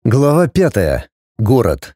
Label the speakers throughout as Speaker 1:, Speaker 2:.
Speaker 1: Глава 5. Город.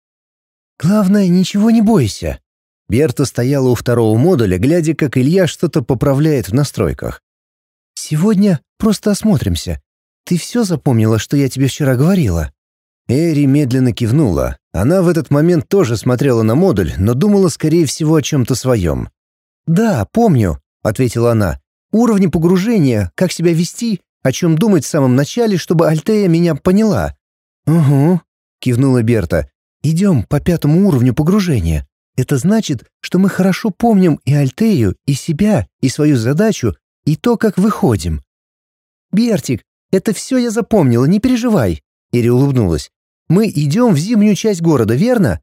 Speaker 1: «Главное, ничего не бойся». Берта стояла у второго модуля, глядя, как Илья что-то поправляет в настройках. «Сегодня просто осмотримся. Ты все запомнила, что я тебе вчера говорила?» Эри медленно кивнула. Она в этот момент тоже смотрела на модуль, но думала, скорее всего, о чем-то своем. «Да, помню», — ответила она. «Уровни погружения, как себя вести, о чем думать в самом начале, чтобы Альтея меня поняла». «Угу», — кивнула Берта. «Идем по 5-му уровню погружения. Это значит, что мы хорошо помним и Альтею, и себя, и свою задачу, и то, как выходим». «Бертик, это все я запомнила, не переживай», — Ири улыбнулась. «Мы идем в зимнюю часть города, верно?»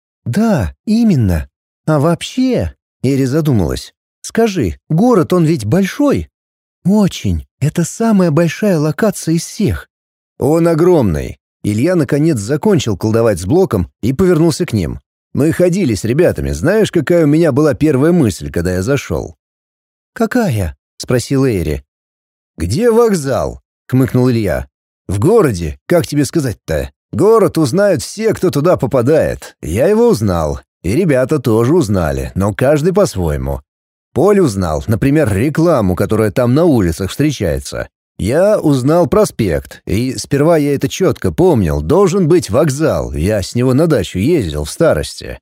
Speaker 1: «Да, именно. А вообще...» — Ири задумалась. «Скажи, город он ведь большой?» «Очень. Это самая большая локация из всех».
Speaker 2: «Он огромный». Илья наконец закончил колдовать с блоком и повернулся к ним. «Мы ходили с ребятами. Знаешь, какая у меня была первая мысль, когда я зашел?»
Speaker 1: «Какая?» — спросила Эри.
Speaker 2: «Где вокзал?» — хмыкнул Илья. «В городе, как тебе сказать-то? Город узнают все, кто туда попадает. Я его узнал. И ребята тоже узнали, но каждый по-своему. Поль узнал, например, рекламу, которая там на улицах встречается. Я узнал проспект, и сперва я это четко помнил. Должен быть вокзал, я с него на дачу ездил в старости».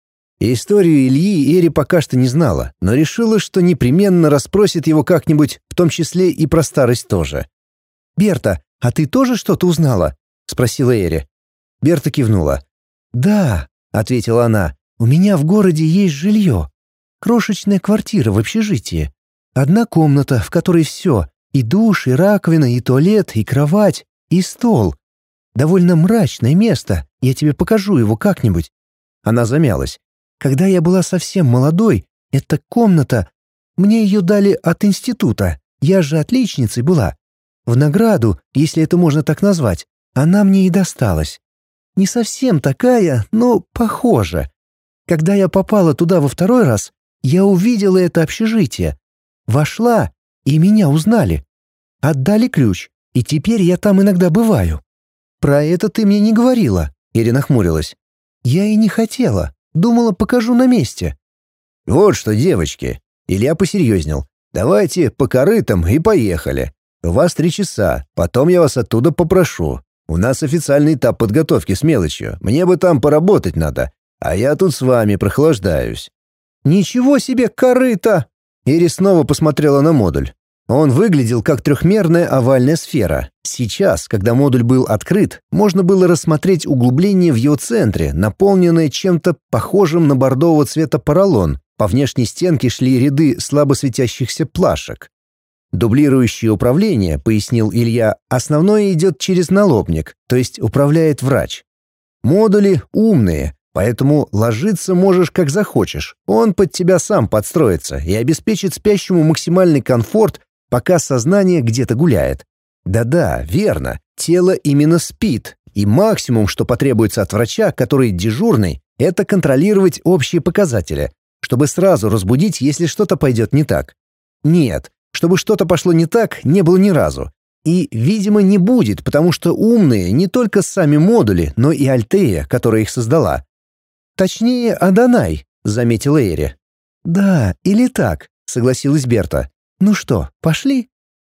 Speaker 2: Историю Ильи Эри пока что не знала, но решила, что непременно расспросит его как-нибудь, в том числе и про старость тоже.
Speaker 1: «Берта, а ты тоже что-то узнала?» — спросила Эри.
Speaker 2: Берта кивнула.
Speaker 1: «Да», — ответила она, — «у меня в городе есть жилье. Крошечная квартира в общежитии. Одна комната, в которой все — и душ, и раковина, и туалет, и кровать, и стол. Довольно мрачное место, я тебе покажу его как-нибудь». Она замялась. «Когда я была совсем молодой, эта комната... Мне ее дали от института, я же отличницей была. В награду, если это можно так назвать, она мне и досталась. Не совсем такая, но похожа. Когда я попала туда во второй раз, я увидела это общежитие. Вошла, и меня узнали. Отдали ключ, и теперь я там иногда бываю». «Про это ты мне не говорила», — Ирина нахмурилась. «Я и не хотела. Думала, покажу на месте».
Speaker 2: «Вот что, девочки», — Илья посерьезнел. «Давайте по корытам и поехали. У вас 3 часа, потом я вас оттуда попрошу. У нас официальный этап подготовки с мелочью. Мне бы там поработать надо, а я тут с вами прохлаждаюсь».
Speaker 1: «Ничего себе корыто!»
Speaker 2: Ири снова посмотрела на модуль. Он выглядел как трехмерная овальная сфера. Сейчас, когда модуль был открыт, можно было рассмотреть углубление в его центре, наполненное чем-то похожим на бордового цвета поролон. По внешней стенке шли ряды слабо светящихся плашек. «Дублирующее управление», — пояснил Илья, — «основное идет через налобник, то есть управляет врач. Модули умные, поэтому ложиться можешь как захочешь. Он под тебя сам подстроится и обеспечит спящему максимальный комфорт, пока сознание где-то гуляет. Да-да, верно, тело именно спит, и максимум, что потребуется от врача, который дежурный, это контролировать общие показатели, чтобы сразу разбудить, если что-то пойдет не так. Нет, чтобы что-то пошло не так, не было ни разу. И, видимо, не будет, потому что умные не только сами модули, но и Альтея, которая их создала. «Точнее, Адонай», — заметила Эри. «Да, или так», — согласилась Берта. «Ну что, пошли?»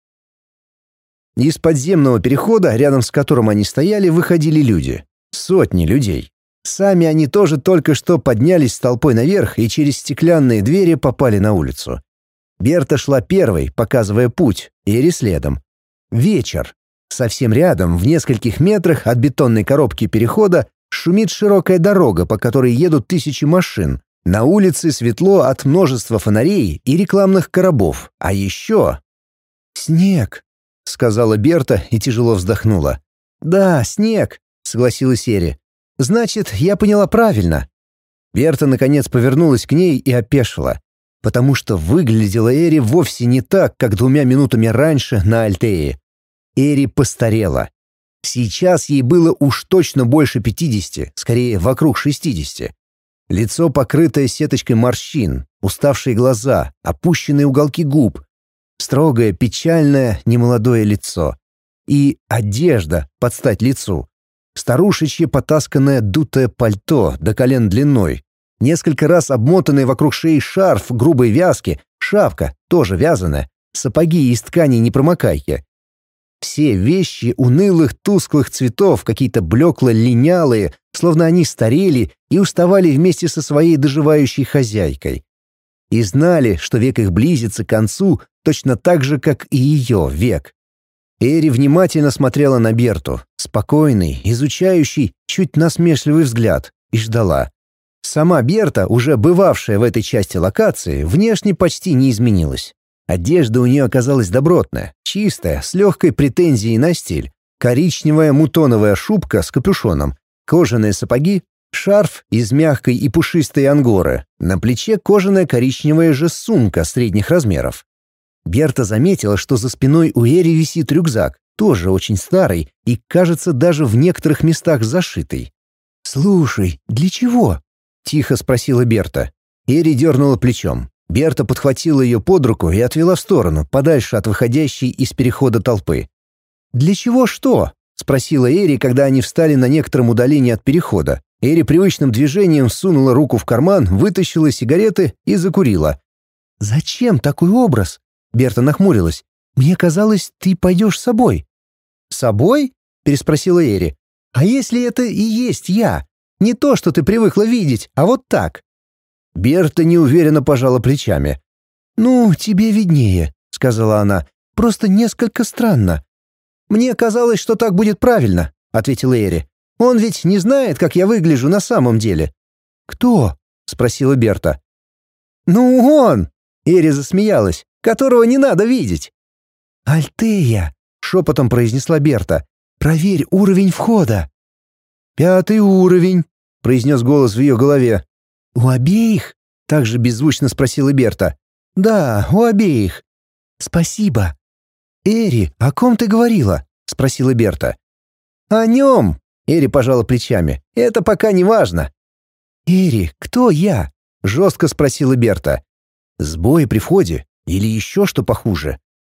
Speaker 2: Из подземного перехода, рядом с которым они стояли, выходили люди. Сотни людей. Сами они тоже только что поднялись с толпой наверх и через стеклянные двери попали на улицу. Берта шла первой, показывая путь, Эри следом. Вечер. Совсем рядом, в нескольких метрах от бетонной коробки перехода, шумит широкая дорога, по которой едут тысячи машин. На улице светло от множества фонарей и рекламных коробов. А еще... «Снег», — сказала Берта и тяжело вздохнула. «Да, снег», — согласилась Эри. «Значит, я поняла правильно». Берта наконец повернулась к ней и опешила, потому что выглядела Эри вовсе не так, как 2 минутами раньше на Альтее. Эри постарела. Сейчас ей было уж точно больше 50, скорее вокруг 60. Лицо, покрытое сеточкой морщин, уставшие глаза, опущенные уголки губ, строгое, печальное, немолодое лицо. И одежда под стать лицу.
Speaker 1: старушечье потасканное дутое пальто до колен длиной, несколько раз обмотанный вокруг шеи шарф грубой вязки, шапка, тоже вязаная, сапоги из ткани непромокайки. Все вещи унылых тусклых цветов, какие-то блекло-линялые, словно они старели и уставали вместе со своей доживающей хозяйкой. И знали, что век их близится к концу, точно так же, как и ее век. Эри внимательно смотрела на Берту, спокойный, изучающий, чуть насмешливый взгляд, и ждала. Сама Берта, уже бывавшая в этой части локации, внешне почти не изменилась. Одежда у нее оказалась добротная, чистая, с легкой претензией на стиль. Коричневая мутоновая шубка с капюшоном, кожаные сапоги, шарф из мягкой и пушистой ангоры, на плече кожаная коричневая же сумка средних размеров. Берта заметила, что за спиной у Эри висит рюкзак, тоже очень старый и, кажется, даже в некоторых местах зашитый. «Слушай, для чего?» — тихо спросила Берта. Эри дернула плечом. Берта подхватила ее под руку и отвела в сторону, подальше от выходящей из перехода толпы. «Для чего что?» — спросила Эри, когда они встали на некотором удалении от перехода. Эри привычным движением сунула руку в карман, вытащила сигареты и закурила. «Зачем такой образ?» — Берта нахмурилась. «Мне казалось, ты пойдешь с собой». «Собой?» — переспросила Эри. «А если это и есть я? Не то, что ты привыкла видеть, а вот так». Берта неуверенно пожала плечами. «Ну, тебе виднее», — сказала она. «Просто несколько странно». «Мне казалось, что так будет правильно», — ответила Эри. «Он ведь не знает, как я выгляжу на самом деле». «Кто?» — спросила Берта. «Ну, он!» — Эри засмеялась. «Которого не надо видеть». «Альтея!» — шепотом произнесла Берта. «Проверь уровень входа». «5 уровень», — произнес голос в ее голове. «У обеих?» — также беззвучно спросила Берта. «Да, у обеих». «Спасибо». «Эри, о ком ты говорила?» — спросила Берта. «О нем», — Эри пожала плечами. «Это пока не важно». «Эри, кто я?» — жестко спросила Берта. «Сбой при входе или еще что похуже?»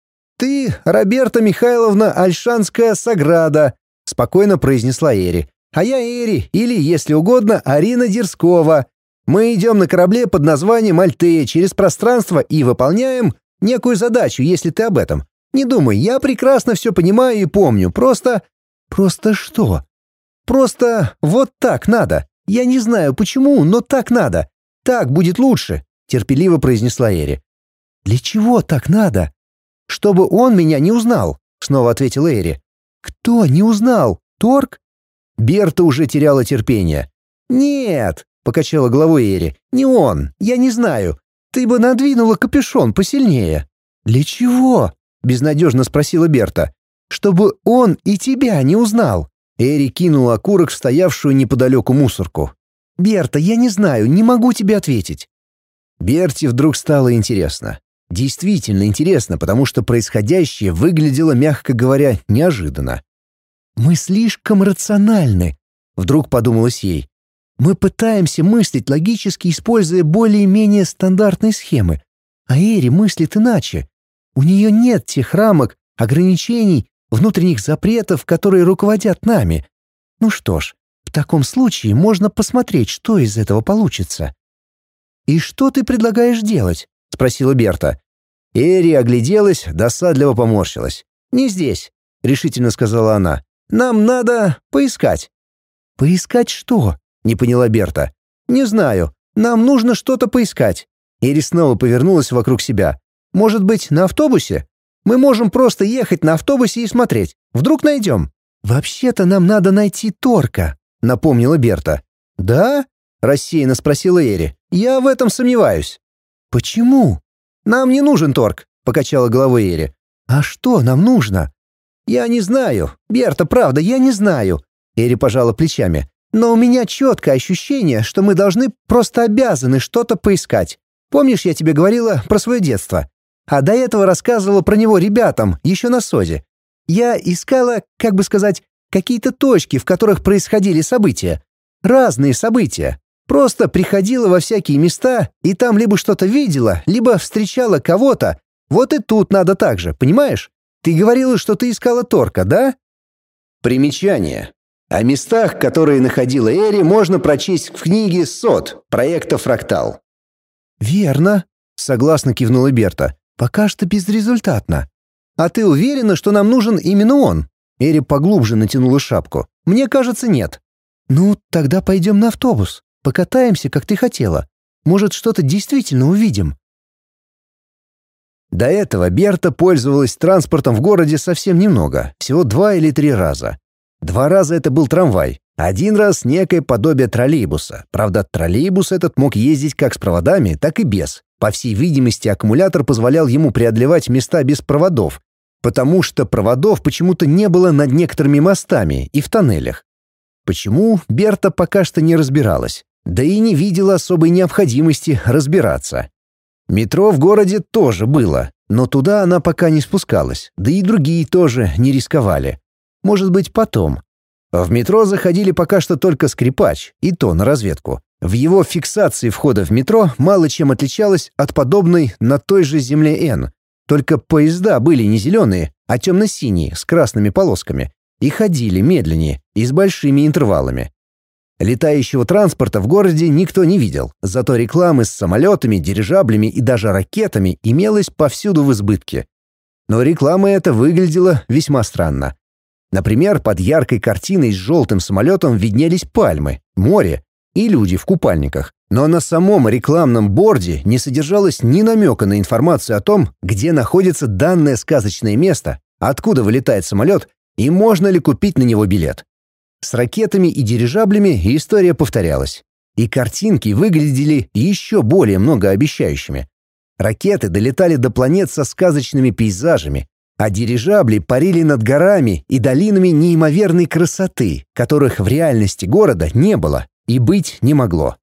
Speaker 1: «Ты Роберта Михайловна Альшанская Саграда», — спокойно произнесла Эри. «А я Эри, или, если угодно, Арина Дерскова. Мы идем на корабле под названием Альтея через пространство и выполняем некую задачу, если ты об этом. Не думай, я прекрасно все понимаю и помню, просто...» «Просто что?» «Просто вот так надо. Я не знаю почему, но так надо. Так будет лучше», — терпеливо произнесла Эри. «Для чего так надо?» «Чтобы он меня не узнал», — снова ответила Эри. «Кто не узнал? Торг?» Берта уже теряла терпение. «Нет», — покачала головой Эри, — «не он, я не знаю. Ты бы надвинула капюшон посильнее». «Для чего?» — безнадежно спросила Берта. «Чтобы он и тебя не узнал». Эри кинула окурок в стоявшую неподалеку мусорку. «Берта, я не знаю, не могу тебе ответить». Берте вдруг стало интересно. Действительно интересно, потому что происходящее выглядело, мягко говоря, неожиданно. «Мы слишком рациональны», — вдруг подумалось ей. «Мы пытаемся мыслить логически, используя более-менее стандартные схемы. А Эри мыслит иначе. У нее нет тех рамок, ограничений, внутренних запретов, которые руководят нами. Ну что ж, в таком случае можно посмотреть, что из этого получится». «И что ты предлагаешь делать?» — спросила Берта. Эри огляделась, досадливо поморщилась. «Не здесь», — решительно сказала она. «Нам надо поискать». «Поискать что?» — не поняла Берта. «Не знаю. Нам нужно что-то поискать». Эри снова повернулась вокруг себя. «Может быть, на автобусе? Мы можем просто ехать на автобусе и смотреть. Вдруг найдем». «Вообще-то нам надо найти Торка», — напомнила Берта. «Да?» — рассеянно спросила Эри. «Я в этом сомневаюсь». «Почему?» «Нам не нужен Торг», — покачала головой Эри. «А что нам нужно?» «Я не знаю. Берта, правда, я не знаю». Эри пожала плечами. «Но у меня четкое ощущение, что мы должны, просто обязаны что-то поискать. Помнишь, я тебе говорила про свое детство? А до этого рассказывала про него ребятам, еще на СОЗе. Я искала, как бы сказать, какие-то точки, в которых происходили события. Разные события. Просто приходила во всякие места и там либо что-то видела, либо встречала кого-то. Вот и тут надо так же, понимаешь? Ты говорила, что ты искала Торка, да?» Примечание.
Speaker 2: О местах, которые находила Эри, можно прочесть в книге «Сот» проекта «Фрактал».
Speaker 1: «Верно», — согласно кивнула Берта. «Пока что безрезультатно». «А ты уверена, что нам нужен именно он?» Эри поглубже натянула шапку. «Мне кажется, нет». «Ну, тогда пойдем на автобус. Покатаемся, как ты хотела. Может, что-то действительно увидим».
Speaker 2: До этого Берта пользовалась транспортом в городе совсем немного, всего 2 или 3 раза. 2 раза это был трамвай, 1 раз некое подобие троллейбуса. Правда, троллейбус этот мог ездить как с проводами, так и без. По всей видимости, аккумулятор позволял ему преодолевать места без проводов, потому что проводов почему-то не было над некоторыми мостами и в тоннелях. Почему, Берта пока что не разбиралась, да и не видела особой необходимости разбираться. Метро в городе тоже было, но туда она пока не спускалась, да и другие тоже не рисковали. Может быть, потом. В метро заходили пока что только скрипач, и то на разведку. В его фиксации входа в метро мало чем отличалась от подобной на той же земле N. Только поезда были не зеленые, а темно-синие, с красными полосками, и ходили медленнее и с большими интервалами. Летающего транспорта в городе никто не видел, зато рекламы с самолетами, дирижаблями и даже ракетами имелась повсюду в избытке. Но реклама эта выглядела весьма странно. Например, под яркой картиной с желтым самолетом виднелись пальмы, море и люди в купальниках. Но на самом рекламном борде не содержалось ни намека на информацию о том, где находится данное сказочное место, откуда вылетает самолет и можно ли купить на него билет. С ракетами и дирижаблями история повторялась. И картинки выглядели еще более многообещающими. Ракеты долетали до планет со сказочными пейзажами, а дирижабли парили над горами и долинами неимоверной красоты, которых в реальности города не было и быть не могло.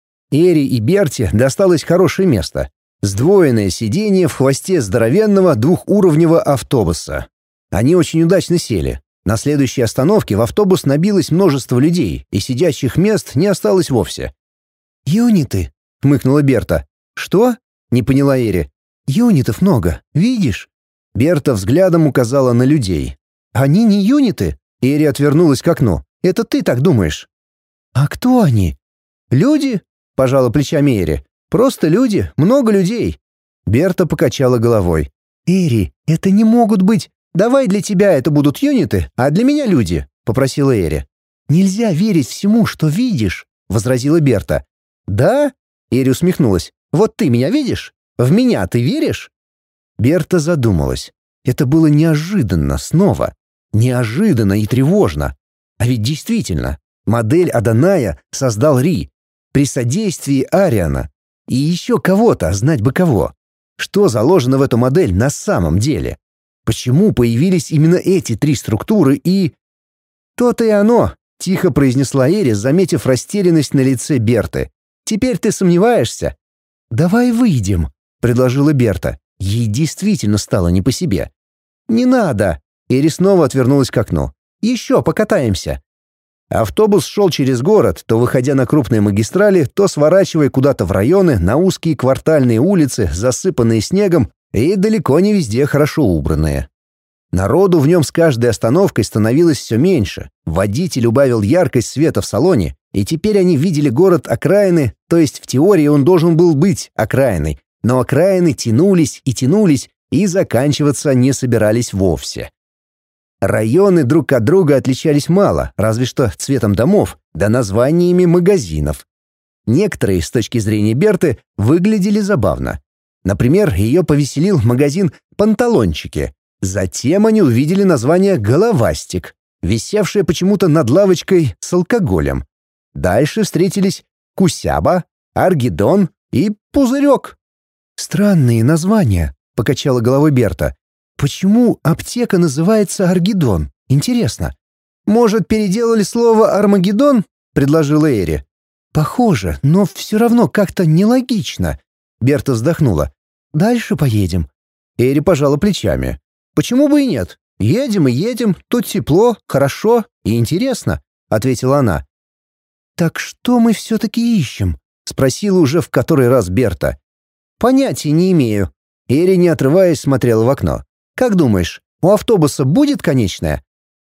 Speaker 2: Эри и Берте досталось хорошее место — сдвоенное сиденье в хвосте здоровенного двухуровневого автобуса. Они очень удачно сели. На следующей остановке в автобус набилось множество людей, и сидячих мест не осталось вовсе.
Speaker 1: «Юниты», — хмыкнула Берта. «Что?» — не поняла Эри. «Юнитов много, видишь?»
Speaker 2: Берта взглядом указала на людей.
Speaker 1: «Они не юниты?»
Speaker 2: Эри отвернулась к окну.
Speaker 1: «Это ты так думаешь?» «А кто они?» «Люди?» — пожала плечами Эри. «Просто люди, много людей».
Speaker 2: Берта покачала головой.
Speaker 1: «Эри, это не могут быть. Давай для тебя это будут юниты, а для меня люди», — попросила Эри. «Нельзя верить всему, что видишь», — возразила Берта. «Да?» — Эри усмехнулась. «Вот ты меня видишь? В меня ты веришь?»
Speaker 2: Берта задумалась. Это было неожиданно снова. Неожиданно и тревожно. А ведь действительно, модель Адоная создал Ри при содействии Ариана. И еще кого-то, знать бы кого. Что заложено в эту модель на самом деле? Почему появились именно эти 3 структуры и... «То-то и оно», — тихо произнесла Эри, заметив растерянность на лице Берты. «Теперь ты сомневаешься?»
Speaker 1: «Давай выйдем»,
Speaker 2: — предложила Берта. Ей действительно стало не по себе.
Speaker 1: «Не надо!»
Speaker 2: Эри снова отвернулась к окну.
Speaker 1: «Еще покатаемся!»
Speaker 2: Автобус шел через город, то выходя на крупные магистрали, то сворачивая куда-то в районы, на узкие квартальные улицы, засыпанные снегом и далеко не везде хорошо убранные. Народу в нем с каждой остановкой становилось все меньше. Водитель убавил яркость света в салоне, и теперь они видели город окраины, то есть в теории он должен был быть окраиной, но окраины тянулись и заканчиваться не собирались вовсе. Районы друг от друга отличались мало, разве что цветом домов, да названиями магазинов. Некоторые, с точки зрения Берты, выглядели забавно. Например, ее повеселил магазин «Панталончики». Затем они увидели название «Головастик», висевшее почему-то над лавочкой с алкоголем. Дальше встретились «Кусяба», «Аргидон» и «Пузырек».
Speaker 1: «Странные названия», — покачала головой Берта. «Почему аптека называется Аргидон? Интересно».
Speaker 2: «Может, переделали слово «Армагеддон»?» — предложила Эри.
Speaker 1: «Похоже, но все равно как-то нелогично».
Speaker 2: Берта вздохнула.
Speaker 1: «Дальше поедем».
Speaker 2: Эри пожала плечами.
Speaker 1: «Почему бы и нет? Едем и едем, тут тепло, хорошо и интересно», — ответила она. «Так что мы все-таки ищем?» — спросила уже в который раз Берта.
Speaker 2: «Понятия не имею». Эри, не отрываясь, смотрела в окно. «Как думаешь, у автобуса будет конечная?»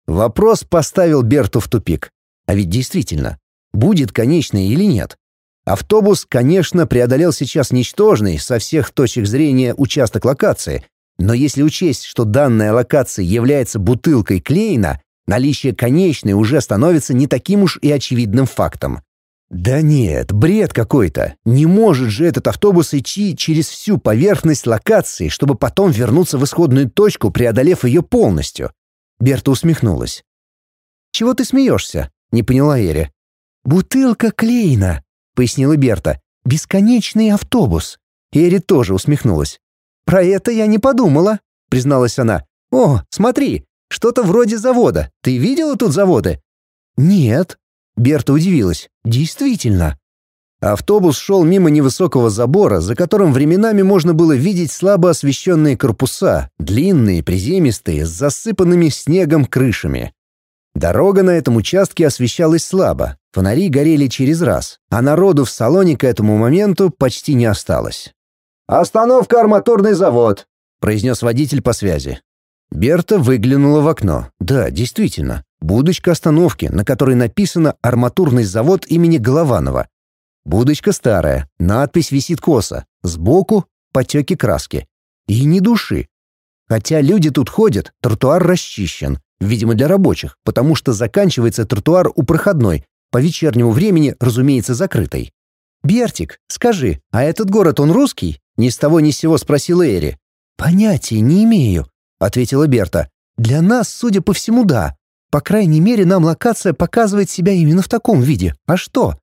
Speaker 1: Вопрос поставил Берту в тупик. А ведь действительно, будет конечный или нет? Автобус, конечно, преодолел сейчас ничтожный со всех точек зрения участок локации, но если учесть, что данная локация является бутылкой Клейна, наличие конечной уже становится не таким уж и очевидным фактом. Да нет, бред какой-то. Не может же этот автобус идти через всю поверхность локации, чтобы потом вернуться в исходную точку, преодолев ее полностью. Берта усмехнулась. «Чего ты смеешься?» — не поняла Эри. «Бутылка Клейна», — пояснила Берта. «Бесконечный автобус». Эри тоже усмехнулась. «Про это я не подумала», — призналась она. «О, смотри, что-то вроде завода. Ты видела тут заводы?» «Нет». Берта удивилась. «Действительно». Автобус шел мимо невысокого забора, за которым временами можно было видеть слабо освещенные корпуса, длинные, приземистые, с засыпанными снегом крышами. Дорога на этом участке освещалась слабо, фонари горели через раз, а народу в салоне к этому моменту почти не осталось. «Остановка арматурный завод», — произнес водитель по связи. Берта выглянула в окно. Да, действительно, будочка остановки, на которой написано «Арматурный завод имени Голованова». Будочка старая, надпись висит косо, сбоку потеки краски. И ни души. Хотя люди тут ходят, тротуар расчищен, видимо, для рабочих, потому что заканчивается тротуар у проходной, по вечернему времени, разумеется, закрытой. «Бертик, скажи, а этот город он русский?» Ни с того ни с сего спросила Эри. «Понятия не имею», — ответила Берта. «Для нас, судя по всему, да. По крайней мере, нам локация показывает себя именно в таком виде. А что?»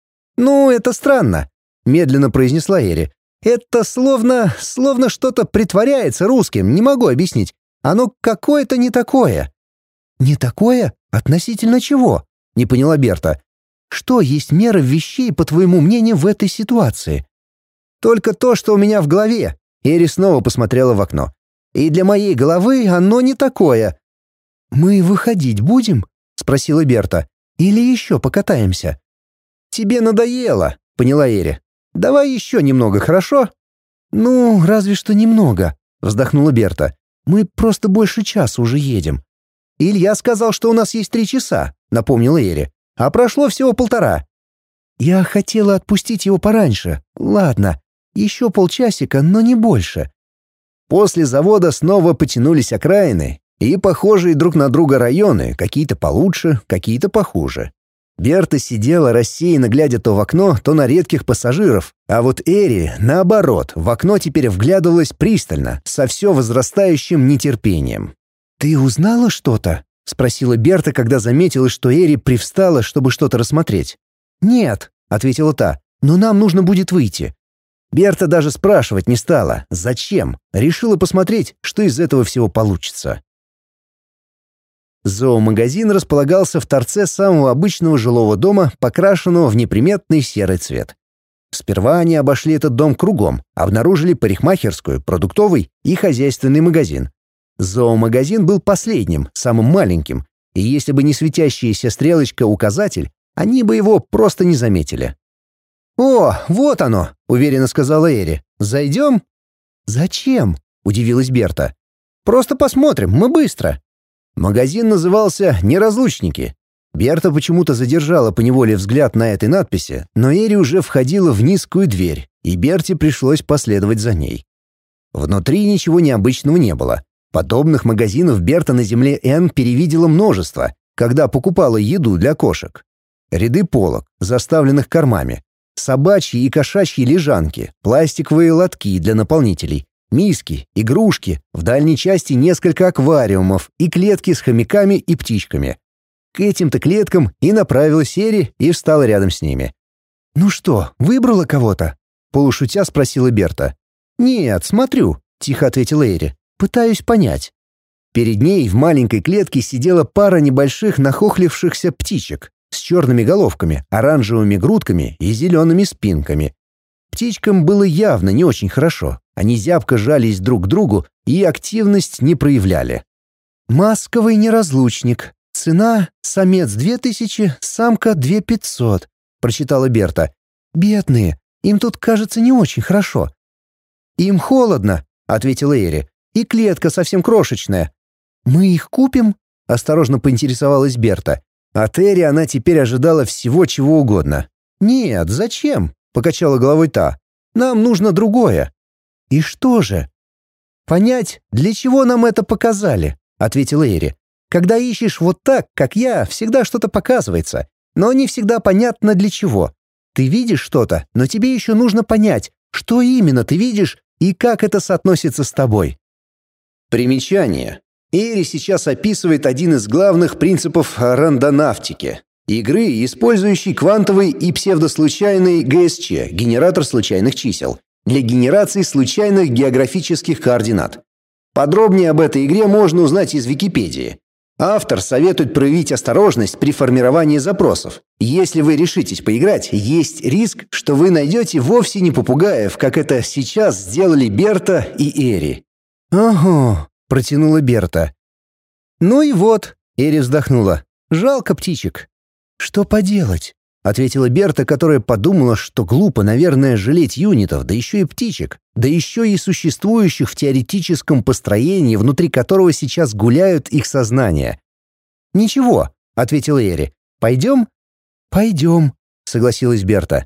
Speaker 1: «Ну, это странно», — медленно произнесла Эри. «Это словно что-то притворяется русским, не могу объяснить. Оно какое-то не такое». «Не такое? Относительно чего?» — не поняла Берта. «Что есть мера вещей, по твоему мнению, в этой ситуации?» «Только то, что у меня в голове». Эри снова посмотрела в окно. «И для моей головы оно не такое». «Мы выходить будем?» — спросила Берта. «Или еще покатаемся?» «Тебе надоело», — поняла Эри. «Давай еще немного, хорошо?» «Ну, разве что немного», — вздохнула Берта. «Мы просто больше часа уже едем». «Илья сказал, что у нас есть 3 часа», — напомнила Эри. «А прошло всего 1,5». «Я хотела отпустить его пораньше. Ладно, еще полчасика, но не больше». После завода снова потянулись окраины и похожие друг на друга районы, какие-то получше, какие-то похуже. Берта сидела рассеянно, глядя то в окно, то на редких пассажиров, а вот Эри, наоборот, в окно теперь вглядывалась пристально, со все возрастающим нетерпением. «Ты узнала что-то?» — спросила Берта, когда заметила, что Эри привстала, чтобы что-то рассмотреть. «Нет», — ответила та, — «но нам нужно будет выйти». Берта даже спрашивать не стала. Зачем? Решила посмотреть, что из этого всего получится. Зоомагазин располагался в торце самого обычного жилого дома, покрашенного в неприметный серый цвет. Сперва они обошли этот дом кругом, обнаружили парикмахерскую, продуктовый и хозяйственный магазин. Зоомагазин был последним, самым маленьким, и если бы не светящаяся стрелочка-указатель, они бы его просто не заметили. «О, вот оно!» — уверенно сказала Эри. «Зайдем?» «Зачем?» — удивилась Берта. «Просто посмотрим, мы быстро». Магазин назывался «Неразлучники». Берта почему-то задержала поневоле взгляд на этой надписи, но Эри уже входила в низкую дверь, и Берте пришлось последовать за ней. Внутри ничего необычного не было. Подобных магазинов Берта на земле Н перевидела множество, когда покупала еду для кошек. Ряды полок, заставленных кормами, собачьи и кошачьи лежанки, пластиковые лотки для наполнителей, миски, игрушки, в дальней части несколько аквариумов и клетки с хомяками и птичками. К этим-то клеткам и направилась Эри и встала рядом с ними. «Ну что, выбрала кого-то?» — полушутя спросила Берта. «Нет, смотрю», — тихо ответила Эри. «Пытаюсь понять». Перед ней в маленькой клетке сидела пара небольших нахохлившихся птичек с черными головками, оранжевыми грудками и зелеными спинками. Птичкам было явно не очень хорошо. Они зябко жались друг к другу и активность не проявляли. «Масковый неразлучник. Цена — самец 2000, самка 2500», — прочитала Берта. «Бедные, им тут, кажется, не очень хорошо». «Им холодно», — ответила Эри. «И клетка совсем крошечная». «Мы их купим?» — осторожно поинтересовалась Берта. От Эри она теперь ожидала всего чего угодно. «Нет, зачем?» — покачала головой та. «Нам нужно другое». «И что же?» «Понять, для чего нам это показали», — ответила Эри. «Когда ищешь вот так, как я, всегда что-то показывается, но не всегда понятно для чего. Ты видишь что-то, но тебе еще нужно понять, что именно ты видишь и как это соотносится с тобой». Примечание. Эри сейчас описывает один из главных принципов рандонавтики — игры, использующей квантовый и псевдослучайный ГСЧ, генератор случайных чисел, для генерации случайных географических координат. Подробнее об этой игре можно узнать из Википедии. Автор советует проявить осторожность при формировании запросов. Если вы решитесь поиграть, есть риск, что вы найдете вовсе не попугаев, как это сейчас сделали Берта и Эри. «Ага», — протянула Берта. «Ну и вот», — Эри вздохнула. «Жалко птичек». «Что поделать?» — ответила Берта, которая подумала, что глупо, наверное, жалеть юнитов, да еще и птичек, да еще и существующих в теоретическом построении, внутри которого сейчас гуляют их сознания. «Ничего», — ответила Эри. «Пойдем?» «Пойдем», — согласилась Берта.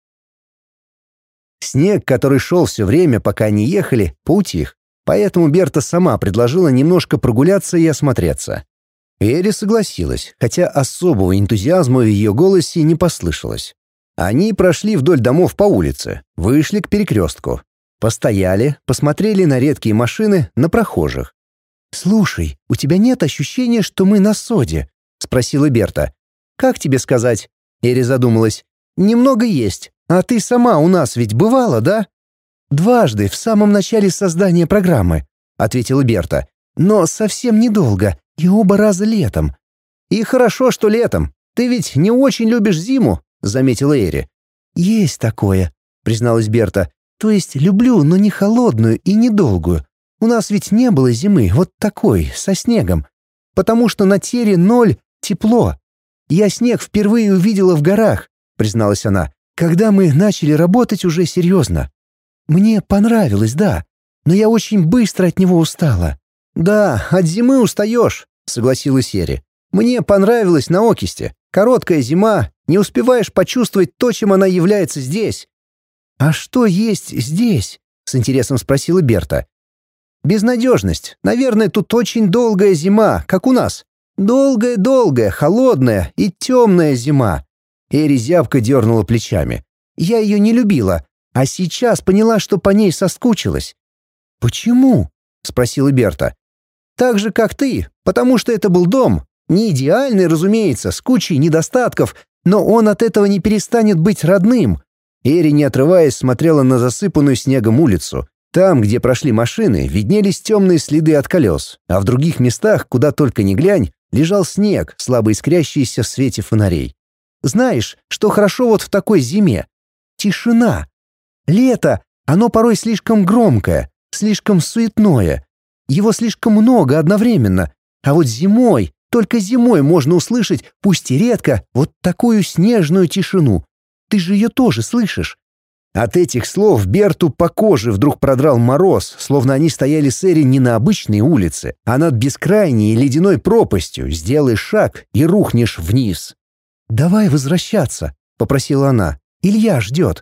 Speaker 1: Снег, который шел все время, пока они ехали, поутих, поэтому Берта сама предложила немножко прогуляться и осмотреться. Эри согласилась, хотя особого энтузиазма в ее голосе не послышалось. Они прошли вдоль домов по улице, вышли к перекрестку. Постояли, посмотрели на редкие машины, на прохожих. «Слушай, у тебя нет ощущения, что мы на соде?» — спросила Берта. «Как тебе сказать?» — Эри задумалась. «Немного есть. А ты сама у нас ведь бывала, да?» «Дважды, в самом начале создания программы», — ответила Берта. «Но совсем недолго. И оба раза летом». «И хорошо, что летом. Ты ведь не очень любишь зиму», — заметила Эри. «Есть такое», — призналась Берта. «То есть люблю, но не холодную и не долгую. У нас ведь не было зимы вот такой, со снегом. Потому что на Терре 0 тепло. Я снег впервые увидела в горах», — призналась она, «когда мы начали работать уже серьезно. Мне понравилось, да, но я очень быстро от него устала». «Да, от зимы устаешь», — согласилась Эри. «Мне понравилось на Окисте. Короткая зима, не успеваешь почувствовать то, чем она является здесь». «А что есть здесь?» — с интересом спросила Берта. «Безнадежность. Наверное, тут очень долгая зима, как у нас. Долгая-долгая, холодная и темная зима». Эри зябко дернула плечами. «Я ее не любила, а сейчас поняла, что по ней соскучилась». «Почему?» — спросила Берта. «Так же, как ты, потому что это был дом. Не идеальный, разумеется, с кучей недостатков, но он от этого не перестанет быть родным». Эри, не отрываясь, смотрела на засыпанную снегом улицу. Там, где прошли машины, виднелись темные следы от колес, а в других местах, куда только ни глянь, лежал снег, слабо искрящийся в свете фонарей. «Знаешь, что хорошо вот в такой зиме? Тишина. Лето, оно порой слишком громкое, слишком суетное. Его слишком много одновременно. А вот зимой, только зимой можно услышать, пусть и редко, вот такую снежную тишину. Ты же ее тоже слышишь». От этих слов Берту по коже вдруг продрал мороз, словно они стояли с Эри не на обычной улице, а над бескрайней ледяной пропастью. Сделаешь шаг и рухнешь вниз. «Давай возвращаться», — попросила она. «Илья ждет».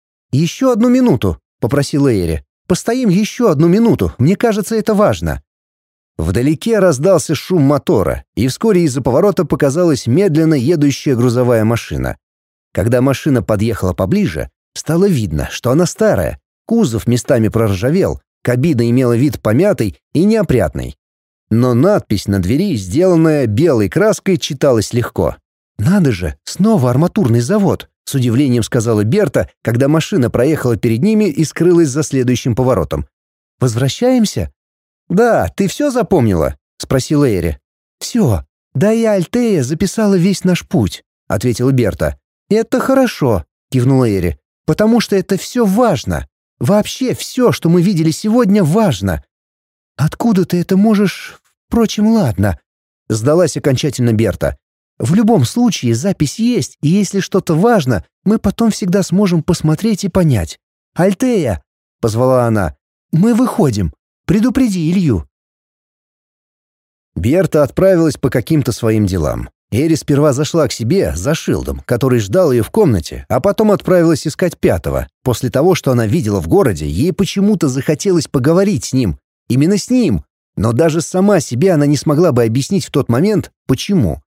Speaker 1: «Еще одну минуту», — попросила Эри. «Постоим еще одну минуту, мне кажется, это важно». Вдалеке раздался шум мотора, и вскоре из-за поворота показалась медленно едущая грузовая машина. Когда машина подъехала поближе, стало видно, что она старая, кузов местами проржавел, кабина имела вид помятый и неопрятный. Но надпись на двери, сделанная белой краской, читалась легко. «Надо же, снова арматурный завод», — с удивлением сказала Берта, когда машина проехала перед ними и скрылась за следующим поворотом. «Возвращаемся?» «Да, ты все запомнила?» — спросила Эри. «Все. Да и Альтея записала весь наш путь», — ответила Берта. «Это хорошо», — кивнула Эри, «потому что это все важно. Вообще все, что мы видели сегодня, важно». «Откуда ты это можешь? Впрочем, ладно», — сдалась окончательно Берта. «В любом случае запись есть, и если что-то важно, мы потом всегда сможем посмотреть и понять. Альтея», — позвала она, — «мы выходим. Предупреди Илью». Берта отправилась по каким-то своим делам. Эри сперва зашла к себе за Шилдом, который ждал ее в комнате, а потом отправилась искать пятого. После того, что она видела в городе, ей почему-то захотелось поговорить с ним. Именно с ним. Но даже сама себе она не смогла бы объяснить в тот момент, почему.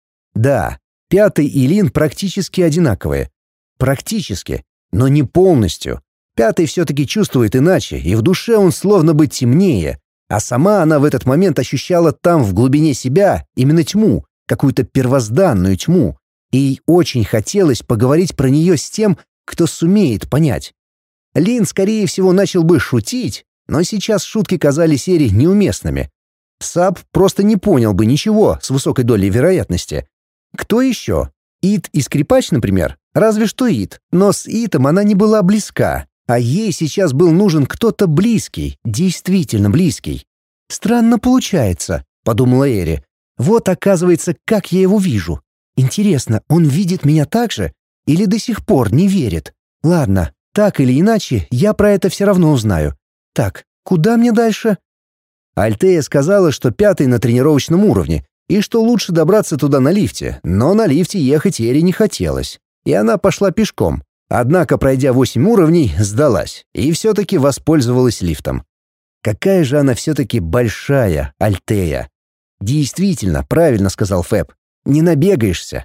Speaker 1: Да, пятый и Лин практически одинаковые. Практически, но не полностью. Пятый все-таки чувствует иначе, и в душе он словно бы темнее. А сама она в этот момент ощущала там, в глубине себя, именно тьму. Какую-то первозданную тьму, и ей очень хотелось поговорить про нее с тем, кто сумеет понять. Лин, скорее всего, начал бы шутить, но сейчас шутки казались Эри неуместными. Саб просто не понял бы ничего с высокой долей вероятности. Кто еще? Ит и Скрипач, например? Разве что Ит, но с Итом она не была близка, а ей сейчас был нужен кто-то близкий, действительно близкий. «Странно получается», — подумала Эри. Вот, оказывается, как я его вижу. Интересно, он видит меня так же? Или до сих пор не верит? Ладно, так или иначе, я про это все равно узнаю. Так, куда мне дальше? Альтея сказала, что пятый на тренировочном уровне, и что лучше добраться туда на лифте, но на лифте ехать Эри не хотелось. И она пошла пешком. Однако, пройдя 8 уровней, сдалась, и все-таки воспользовалась лифтом. Какая же она все-таки большая, Альтея. «Действительно, правильно сказал Фэб. Не набегаешься».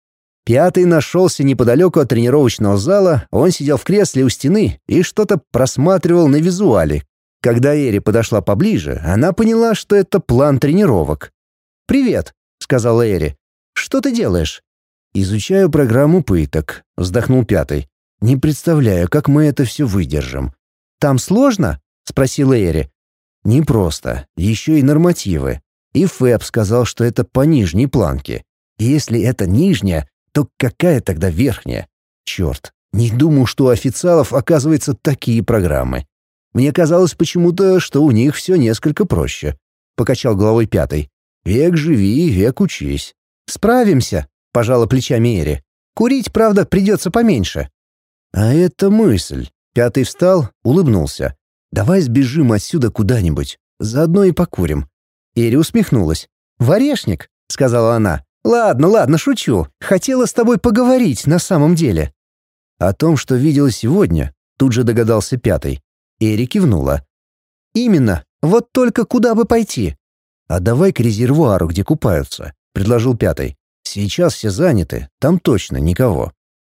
Speaker 1: Пятый нашелся неподалеку от тренировочного зала, он сидел в кресле у стены и что-то просматривал на визуале. Когда Эри подошла поближе, она поняла, что это план тренировок. «Привет», — сказала Эри. «Что ты делаешь?» «Изучаю программу пыток», — вздохнул Пятый. «Не представляю, как мы это все выдержим». «Там сложно?» — спросила Эри. «Непросто. Еще и нормативы. И Фэб сказал, что это по нижней планке. И если это нижняя, то какая тогда верхняя? Черт, не думал, что у официалов, оказывается, такие программы. Мне казалось почему-то, что у них все несколько проще. Покачал головой Пятый. Век живи, век учись. Справимся, пожала плечами Эри. Курить, правда, придется поменьше. А это мысль. Пятый встал, улыбнулся. Давай сбежим отсюда куда-нибудь. Заодно и покурим. Эри усмехнулась. «В орешник?» — сказала она. «Ладно, ладно, шучу. Хотела с тобой поговорить на самом деле». О том, что видела сегодня, тут же догадался Пятый. Эри кивнула. «Именно. Вот только куда бы пойти?» «А давай к резервуару, где купаются», — предложил Пятый. «Сейчас все заняты, там точно никого».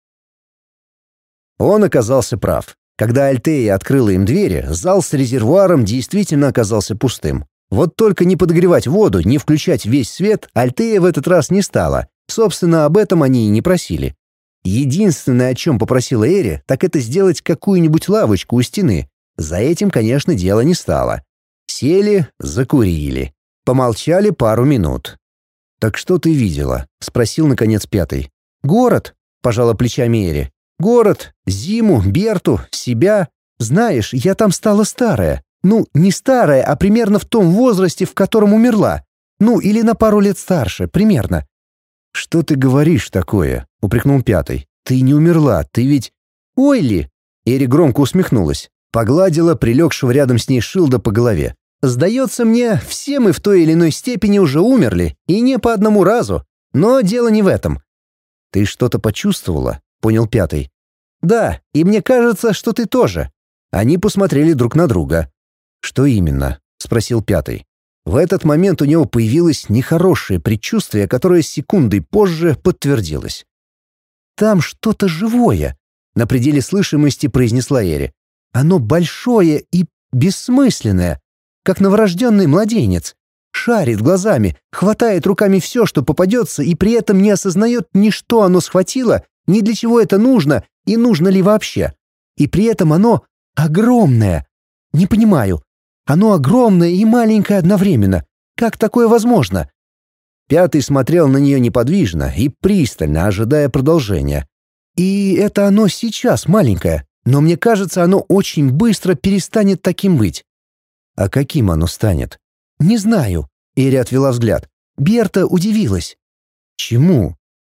Speaker 1: Он оказался прав. Когда Альтея открыла им двери, зал с резервуаром действительно оказался пустым. Вот только не подогревать воду, не включать весь свет Альтея в этот раз не стала. Собственно, об этом они и не просили. Единственное, о чем попросила Эри, так это сделать какую-нибудь лавочку у стены. За этим, конечно, дело не стало. Сели, закурили. Помолчали пару минут. «Так что ты видела?» — спросил, наконец, Пятый. «Город», — пожала плечами Эри. «Город, зиму, Берту, себя. Знаешь, я там стала старая. Ну, не старая, а примерно в том возрасте, в котором умерла. Ну, или на пару лет старше, примерно». «Что ты говоришь такое?» — упрекнул Пятый. «Ты не умерла, ты ведь...» «Ой ли!» — Эри громко усмехнулась. Погладила прилегшего рядом с ней Шилда по голове. «Сдается мне, все мы в той или иной степени уже умерли, и не по одному разу. Но дело не в этом». «Ты что-то почувствовала?» — понял Пятый. «Да, и мне кажется, что ты тоже». Они посмотрели друг на друга. «Что именно?» — спросил Пятый. В этот момент у него появилось нехорошее предчувствие, которое секундой позже подтвердилось. «Там что-то живое», — на пределе слышимости произнесла Эри. «Оно большое и бессмысленное, как новорожденный младенец. Шарит глазами, хватает руками все, что попадется, и при этом не осознает ни что оно схватило, ни для чего это нужно, и нужно ли вообще. И при этом оно огромное. Не понимаю. Оно огромное и маленькое одновременно. Как такое возможно?» Пятый смотрел на нее неподвижно и пристально, ожидая продолжения. «И это оно сейчас маленькое, но мне кажется, оно очень быстро перестанет таким быть». «А каким оно станет?» «Не знаю», — Эри отвела взгляд. Берта удивилась. «Чему?»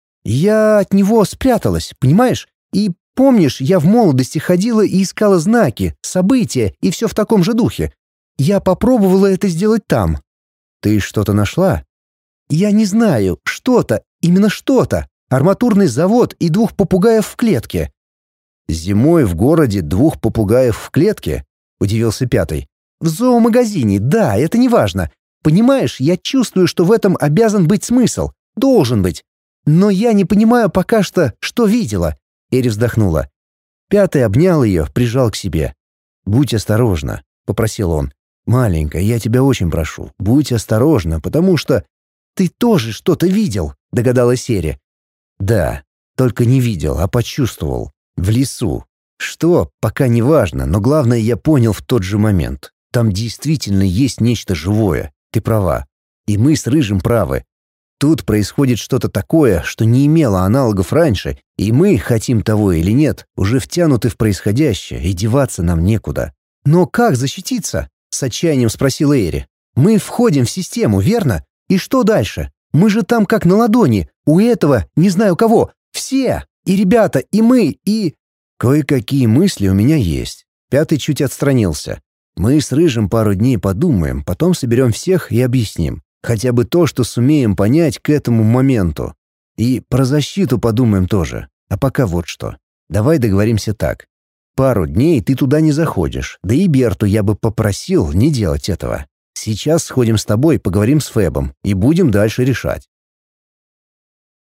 Speaker 1: «Я от него спряталась, понимаешь? И помнишь, я в молодости ходила и искала знаки, события и все в таком же духе. Я попробовала это сделать там». Ты что-то нашла?
Speaker 2: Я не знаю, что-то, именно что-то. Арматурный завод и 2 попугаев в клетке.
Speaker 1: Зимой в городе 2 попугаев в клетке? Удивился 5.
Speaker 2: В зоомагазине, да, это не важно. Понимаешь, я чувствую, что в этом обязан быть смысл. Должен быть. Но я не понимаю пока что видела. Эри вздохнула.
Speaker 1: 5 обнял ее, прижал к себе. «Будь осторожна», — попросил он. «Маленькая, я тебя очень прошу, будь осторожна, потому что...»
Speaker 2: «Ты тоже что-то видел», — догадалась Эри.
Speaker 1: «Да, только не видел, а почувствовал. В лесу. Что, пока не важно, но главное я понял в тот же момент. Там действительно есть нечто живое, ты права. И мы с Рыжим правы. Тут происходит что-то такое, что не имело аналогов раньше, и мы, хотим того или нет, уже втянуты в происходящее, и деваться нам некуда».
Speaker 2: «Но как защититься?» — с отчаянием спросила Эри. «Мы входим в систему, верно? И что дальше? Мы же там как на ладони, у этого, не знаю кого, все, и ребята, и мы, и...»
Speaker 1: «Кое-какие мысли у меня есть». 5 чуть отстранился. «Мы с Рыжим пару дней подумаем, потом соберем всех и объясним. Хотя бы то, что сумеем понять к этому моменту. И про защиту подумаем тоже. А пока вот что. Давай договоримся так. Пару дней ты туда не заходишь, да и Берту я бы попросил не делать этого. Сейчас сходим с тобой, поговорим с Фэбом и будем дальше решать.